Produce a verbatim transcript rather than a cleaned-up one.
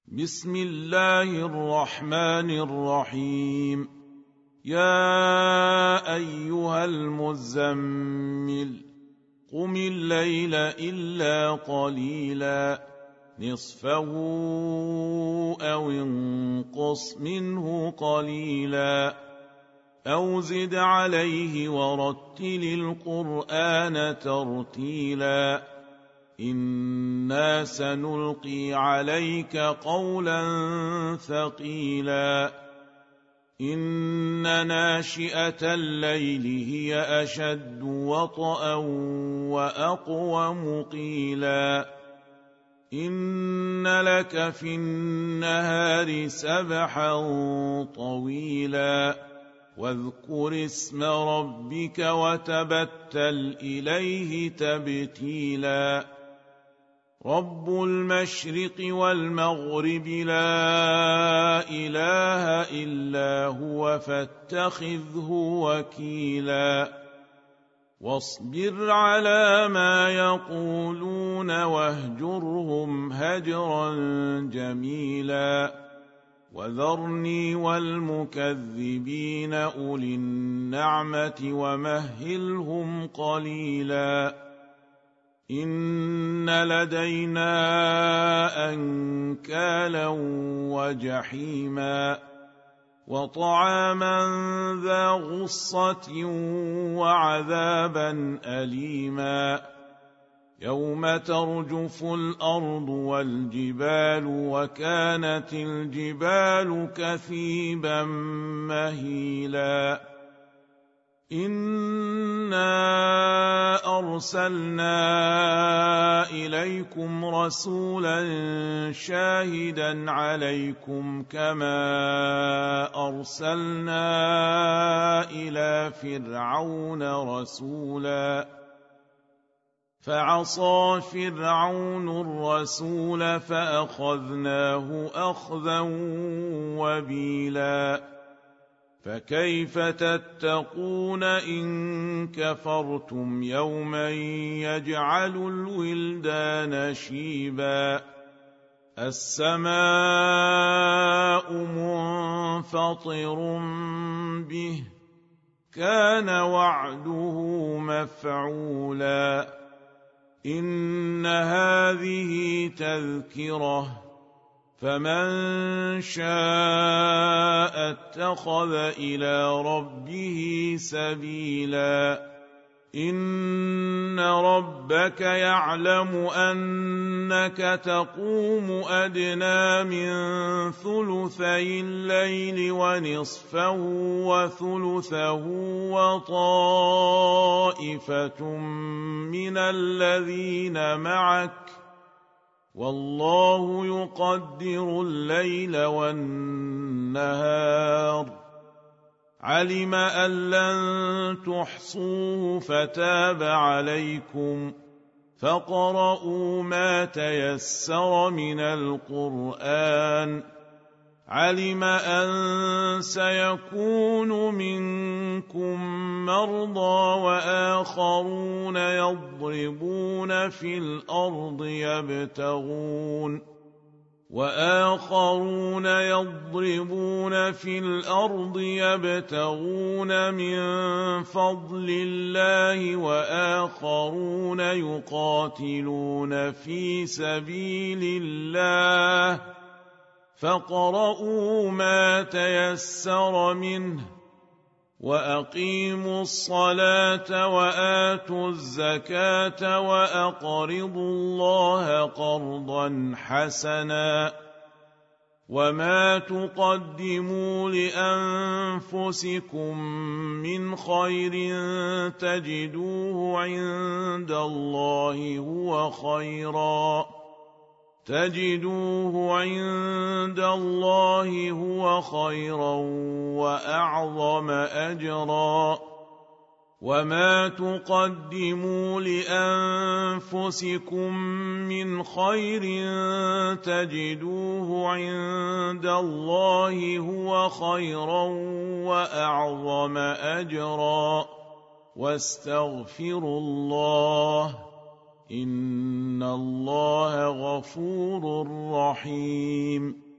بسم الله الرحمن الرحيم. يا أيها المزمل قم الليل إلا قليلا نصفه أو انقص منه قليلا أو زد عليه ورتل القرآن ترتيلا إنا سنلقي عليك قولا ثقيلا إن ناشئة الليل هي أشد وطئا وأقوم قيلا إن لك في النهار سبحا طويلا واذكر اسم ربك وتبتل إليه تبتيلا رب المشرق والمغرب لا إله إلا هو فاتخذه وكيلا واصبر على ما يقولون واهجرهم هجرا جميلا وذرني والمكذبين أولي النعمة ومهلهم قليلا إن لدينا أنكالا وجحيما وطعاما ذا غصة وعذابا أليما يوم ترجف الأرض والجبال وكانت الجبال كثيبا مهيلا إنا أرسلنا إليكم رسولا شاهدا عليكم كما أرسلنا إلى فرعون رسولا فعصى فرعون الرسول فأخذناه أخذا وبيلا فكيف تتقون إن كفرتم يوما يجعل الولدان شيبا السماء منفطر به كان وعده مفعولا إن هذه تذكرة فمن شاء اتخذ إلى ربه سبيلا إن ربك يعلم أنك تقوم أدنى من ثلثي الليل ونصفه وثلثه وطائفة من الذين معك والله يقدر الليل والنهار علم أن لن تحصوه فتاب عليكم فاقرؤوا ما تيسر من القرآن علم أن سيكون منكم مرضى وآخرون يضربون في الأرض يبتغون وآخرون يضربون في الأرض يبتغون من فضل الله وآخرون يقاتلون في سبيل الله فاقرؤوا ما تيسر منه وأقيموا الصلاة وآتوا الزكاة وأقرضوا الله قرضا حسنا وما تقدموا لأنفسكم من خير تجدوه عند الله هو خيرا تجدوه عند الله هو خيرا وأعظم أجرا وما تقدموا لأنفسكم من خير تجدوه عند الله هو خيرا وأعظم أجرا واستغفروا الله إن الله غفور رحيم